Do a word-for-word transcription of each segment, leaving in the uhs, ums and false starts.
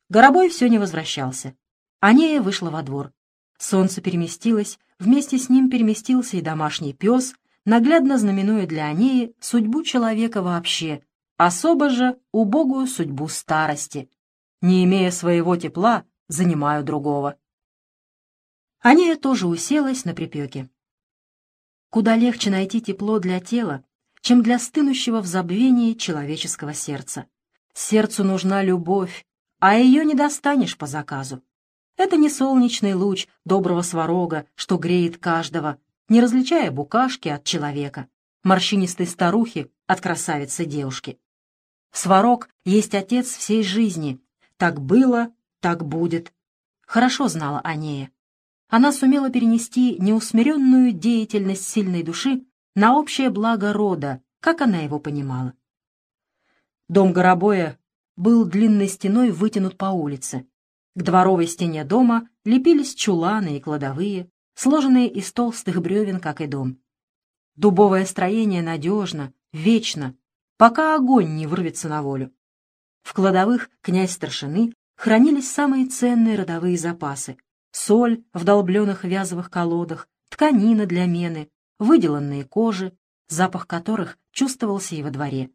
Горобой все не возвращался. Анея вышла во двор. Солнце переместилось, вместе с ним переместился и домашний пес, наглядно знаменуя для Анеи судьбу человека вообще, особо же убогую судьбу старости. Не имея своего тепла, занимаю другого. Анея тоже уселась на припеке. Куда легче найти тепло для тела, чем для стынущего в забвении человеческого сердца. Сердцу нужна любовь, а ее не достанешь по заказу. Это не солнечный луч доброго сварога, что греет каждого, не различая букашки от человека, морщинистой старухи от красавицы девушки. Сварог есть отец всей жизни. Так было, так будет. Хорошо знала Анея. Она сумела перенести неусмиренную деятельность сильной души на общее благо рода, как она его понимала. Дом Горобоя был длинной стеной вытянут по улице. К дворовой стене дома лепились чуланы и кладовые, сложенные из толстых бревен, как и дом. Дубовое строение надежно, вечно, пока огонь не вырвется на волю. В кладовых князь старшины хранились самые ценные родовые запасы: соль в долбленных вязовых колодах, тканина для мены, выделанные кожи, запах которых чувствовался и во дворе.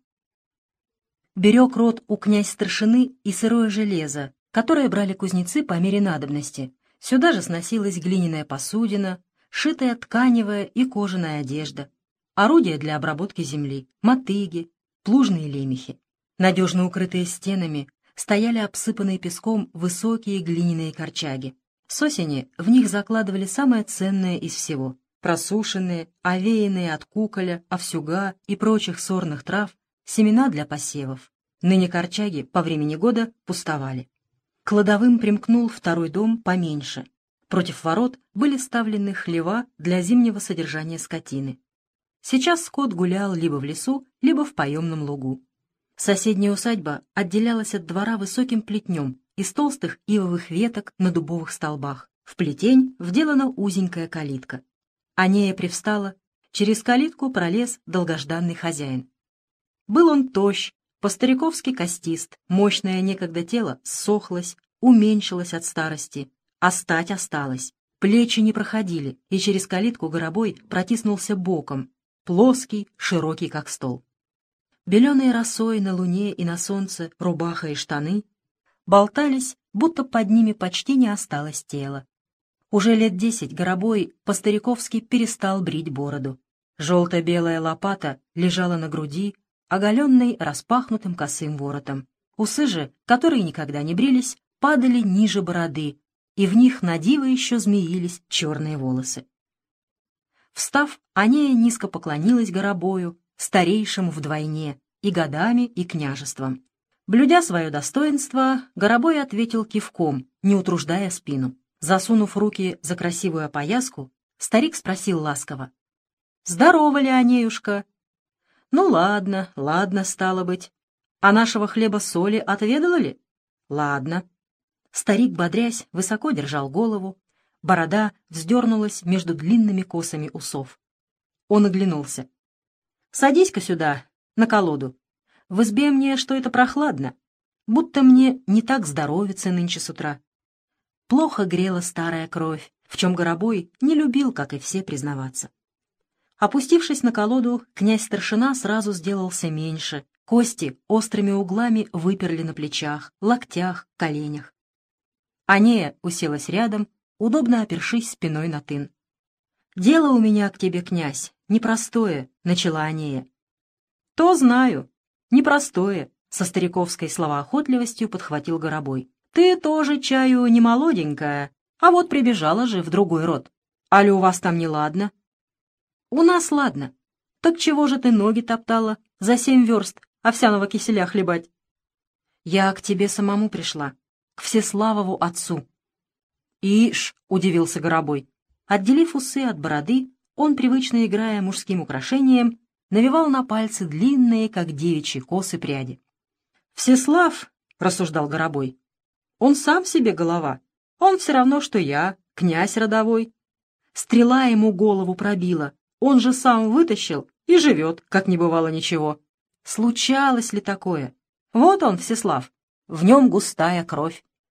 Берег род у князь старшины и сырое железо, которое брали кузнецы по мере надобности. Сюда же сносилась глиняная посудина, шитая тканевая и кожаная одежда, орудия для обработки земли, мотыги, плужные лемехи. Надежно укрытые стенами стояли обсыпанные песком высокие глиняные корчаги. С осени в них закладывали самое ценное из всего — просушенные, овеянные от куколя, овсюга и прочих сорных трав семена для посевов. Ныне корчаги по времени года пустовали. К кладовым примкнул второй дом поменьше. Против ворот были ставлены хлева для зимнего содержания скотины. Сейчас скот гулял либо в лесу, либо в поемном лугу. Соседняя усадьба отделялась от двора высоким плетнем из толстых ивовых веток на дубовых столбах. В плетень вделана узенькая калитка. Анея привстала, через калитку пролез долгожданный хозяин. Был он тощ, по-стариковски костист, мощное некогда тело ссохлось, уменьшилось от старости, а стать осталась. Плечи не проходили, и через калитку Горобой протиснулся боком, плоский, широкий, как стол. Беленые росой на луне и на солнце рубаха и штаны болтались, будто под ними почти не осталось тела. Уже лет десять Горобой по-стариковски перестал брить бороду. Желто-белая лопата лежала на груди, оголенной распахнутым косым воротом. Усы же, которые никогда не брились, падали ниже бороды, и в них на диво еще змеились черные волосы. Встав, Анея низко поклонилась Горобою, старейшему вдвойне, и годами, и княжеством. Блюдя свое достоинство, Горобой ответил кивком, не утруждая спину. Засунув руки за красивую опояску, старик спросил ласково: «Здорова ли, Анеюшка?» «Ну ладно, ладно, стало быть. А нашего хлеба-соли отведала ли?» «Ладно». Старик, бодрясь, высоко держал голову, борода вздернулась между длинными косами усов. Он оглянулся. «Садись-ка сюда, на колоду. В избе мне что-то прохладно, будто мне не так здоровится нынче с утра». Плохо грела старая кровь, в чем Горобой не любил, как и все, признаваться. Опустившись на колоду, князь-старшина сразу сделался меньше, кости острыми углами выперли на плечах, локтях, коленях. Анея уселась рядом, удобно опершись спиной на тын. «Дело у меня к тебе, князь, непростое», — начала Анея. «То знаю, непростое», — со стариковской словоохотливостью подхватил Горобой. «Ты тоже, чаю, не молоденькая, а вот прибежала же в другой род. Али у вас там неладно?» «У нас ладно. Так чего же ты ноги топтала за семь верст овсяного киселя хлебать?» «Я к тебе самому пришла, к Всеславову отцу». «Ишь!» — удивился Горобой. Отделив усы от бороды, он, привычно играя мужским украшением, навевал на пальцы длинные, как девичьи косы, пряди. «Всеслав!» — рассуждал Горобой. «Он сам себе голова. Он все равно, что я, князь родовой. Стрела ему голову пробила. Он же сам вытащил и живет, как не бывало ничего. Случалось ли такое? Вот он, Всеслав, в нем густая кровь.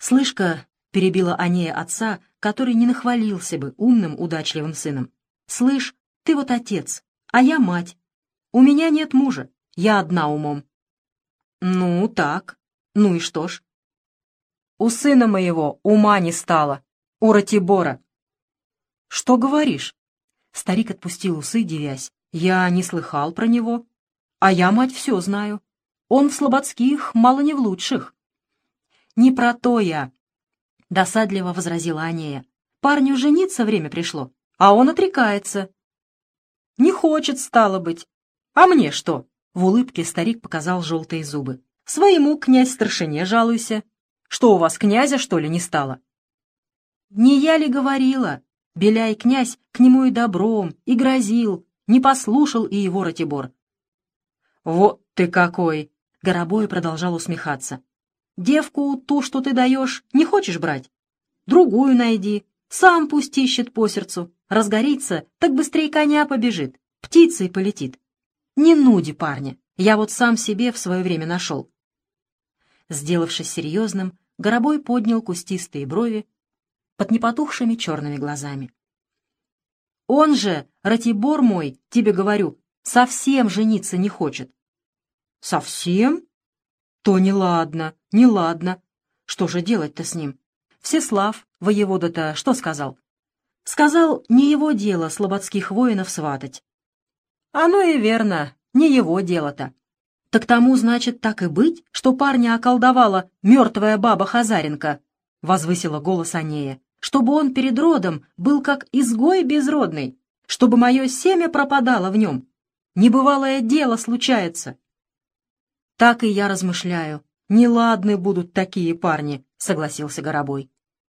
«Слышь-ка», — перебила Анея отца, который не нахвалился бы умным, удачливым сыном, «слышь, ты вот отец, а я мать. У меня нет мужа, я одна умом». «Ну, так. Ну и что ж?» «У сына моего ума не стало, у Ратибора». «Что говоришь?» Старик отпустил усы, девясь. «Я не слыхал про него. А я, мать, все знаю. Он в слободских мало не в лучших». «Не про то я», — досадливо возразила Анея. «Парню жениться время пришло, а он отрекается». «Не хочет, стало быть. А мне что?» В улыбке старик показал желтые зубы. «Своему князь-старшине жалуйся. Что у вас, князя, что ли, не стало?» «Не я ли говорила?» Беляй князь к нему и добром, и грозил. Не послушал и его Ратибор. «Вот ты какой!» — Горобой продолжал усмехаться. «Девку, ту, что ты даешь, не хочешь брать? Другую найди, сам пусть ищет по сердцу. Разгорится, так быстрее коня побежит, птицей полетит. Не нуди парня, я вот сам себе в свое время нашел». Сделавшись серьезным, Горобой поднял кустистые брови под непотухшими черными глазами. «Он же, Ратибор мой, тебе говорю, совсем жениться не хочет». «Совсем? То неладно, неладно. Что же делать-то с ним? Всеслав, воевода-то, что сказал?» «Сказал, не его дело слободских воинов сватать». «Оно и верно, не его дело-то. Так тому, значит, так и быть, что парня околдовала мертвая баба Хазаренко», — возвысила голос Анея, «чтобы он перед родом был как изгой безродный, чтобы мое семя пропадало в нем. Небывалое дело случается». «Так и я размышляю. Неладны будут такие парни», — согласился Горобой.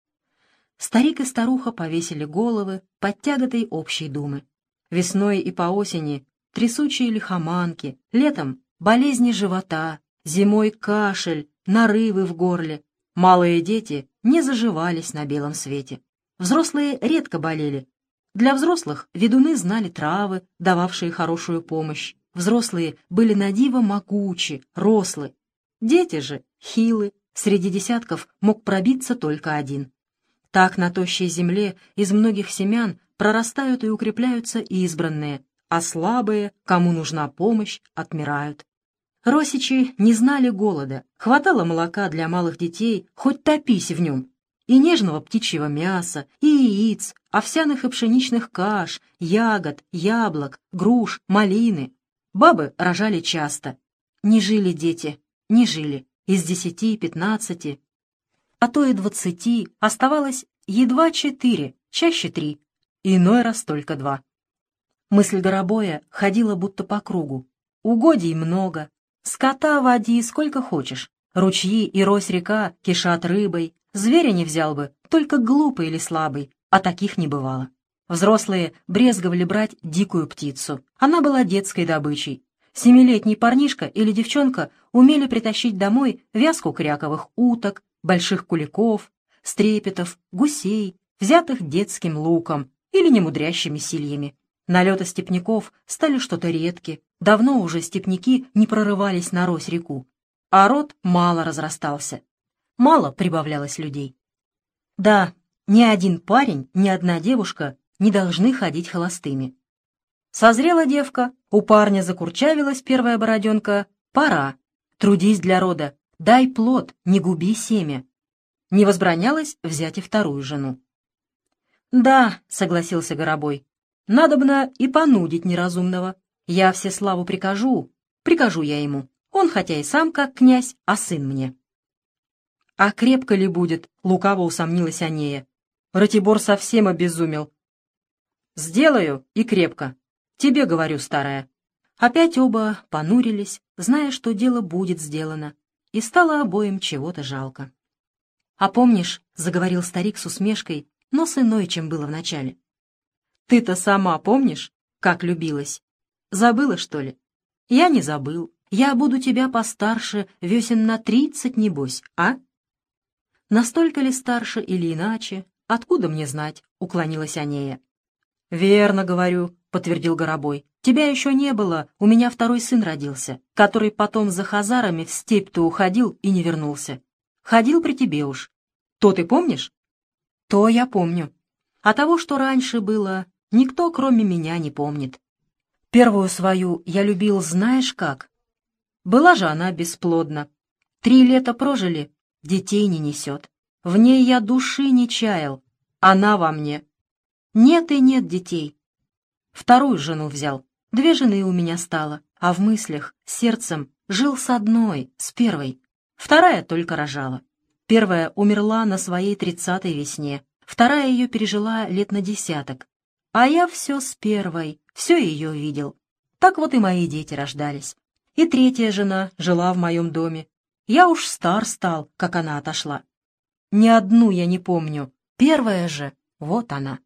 Старик и старуха повесили головы под тяготой общей думы. Весной и по осени трясучие лихоманки, летом болезни живота, зимой кашель, нарывы в горле. Малые дети не заживались на белом свете. Взрослые редко болели. Для взрослых ведуны знали травы, дававшие хорошую помощь. Взрослые были на диво могучи, рослы. Дети же хилы, среди десятков мог пробиться только один. Так на тощей земле из многих семян прорастают и укрепляются избранные, а слабые, кому нужна помощь, отмирают. Росичи не знали голода, хватало молока для малых детей, хоть топись в нем, и нежного птичьего мяса, и яиц, овсяных и пшеничных каш, ягод, яблок, груш, малины. Бабы рожали часто. Не жили дети, не жили. Из десяти, пятнадцати, а то и двадцати оставалось едва четыре, чаще три, иной раз только два. Мысль Горобоя ходила будто по кругу. Угодий много, скота води сколько хочешь, ручьи и рось-река кишат рыбой, зверя не взял бы, только глупый или слабый, а таких не бывало. Взрослые брезговали брать дикую птицу, она была детской добычей. Семилетний парнишка или девчонка умели притащить домой вязку кряковых уток, больших куликов, стрепетов, гусей, взятых детским луком или немудрящими сильями. Налеты степняков стали что-то редки, давно уже степняки не прорывались на Рось-реку, а род мало разрастался, мало прибавлялось людей. Да, ни один парень, ни одна девушка не должны ходить холостыми. Созрела девка, у парня закурчавилась первая бороденка, пора, трудись для рода, дай плод, не губи семя. Не возбранялось взять и вторую жену. «Да», — согласился Горобой, — «надобно и понудить неразумного. Я Всеславу прикажу, прикажу я ему. Он хотя и сам как князь, а сын мне». «А крепко ли будет?» — лукаво усомнилась Анея. «Ратибор совсем обезумел». «Сделаю и крепко. Тебе говорю, старая». Опять оба понурились, зная, что дело будет сделано, и стало обоим чего-то жалко. «А помнишь, — заговорил старик с усмешкой, но с иной, чем было вначале, — ты-то сама помнишь, как любилась? Забыла, что ли? Я не забыл. Я буду тебя постарше весен на тридцать, небось, а?» «Настолько ли старше или иначе? Откуда мне знать?» — уклонилась Анея. «Верно говорю», — подтвердил Горобой. «Тебя еще не было, у меня второй сын родился, который потом за хазарами в степь-то уходил и не вернулся. Ходил при тебе уж. То ты помнишь? То я помню. А того, что раньше было, никто, кроме меня, не помнит. Первую свою я любил знаешь как? Была же она бесплодна. Три лета прожили, детей не несет. В ней я души не чаял, она во мне. Нет и нет детей. Вторую жену взял, две жены у меня стало, а в мыслях, сердцем жил с одной, с первой. Вторая только рожала. Первая умерла на своей тридцатой весне, вторая ее пережила лет на десяток. А я все с первой, все ее видел. Так вот и мои дети рождались. И третья жена жила в моем доме. Я уж стар стал, как она отошла. Ни одну я не помню, первая же, вот она.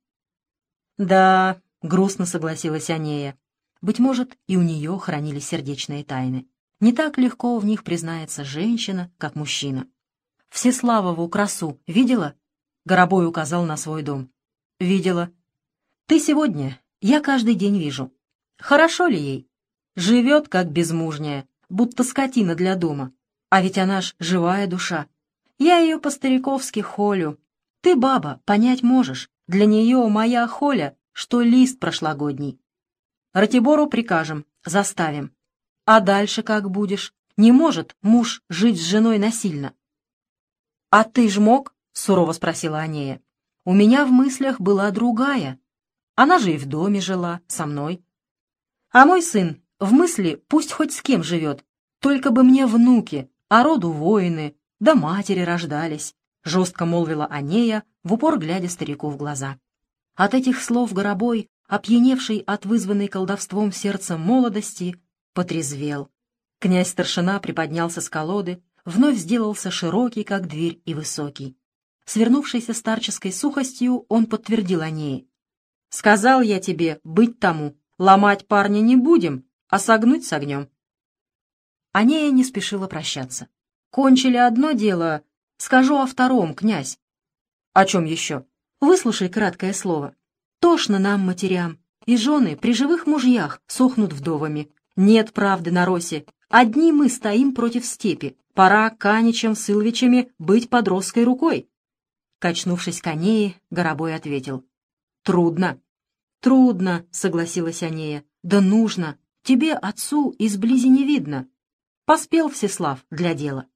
Да, грустно согласилась Анея. Быть может, и у нее хранились сердечные тайны. Не так легко в них признается женщина, как мужчина. Всеславову красу видела? Горобой указал на свой дом. Видела. Ты сегодня, я каждый день вижу. Хорошо ли ей? Живет, как безмужняя, будто скотина для дома. А ведь она ж живая душа. Я ее по-стариковски холю. Ты, баба, понять можешь. Для нее моя холя, что лист прошлогодний. Ратибору прикажем, заставим. А дальше как будешь? Не может муж жить с женой насильно. — А ты ж мог? — сурово спросила Анея. — У меня в мыслях была другая. Она же и в доме жила, со мной. А мой сын в мысли пусть хоть с кем живет, только бы мне внуки, а роду воины, да матери рождались, — жестко молвила Анея, в упор глядя старику в глаза. От этих слов Горобой, опьяневший от вызванной колдовством сердца молодости, потрезвел. Князь-старшина приподнялся с колоды, вновь сделался широкий, как дверь, и высокий. Свернувшийся старческой сухостью, он подтвердил Анее. «Сказал я тебе быть тому, ломать парня не будем, а согнуть согнем». Анея не спешила прощаться. «Кончили одно дело, скажу о втором, князь». «О чем еще?» «Выслушай краткое слово. Тошно нам, матерям, и жены при живых мужьях сохнут вдовами. Нет правды на росе, одни мы стоим против степи. Пора Каничем с Илвичами быть под росской рукой». Качнувшись к Анее, Горобой ответил. «Трудно». «Трудно», — согласилась Анея. «Да нужно. Тебе, отцу, изблизи не видно». Поспел Всеслав для дела.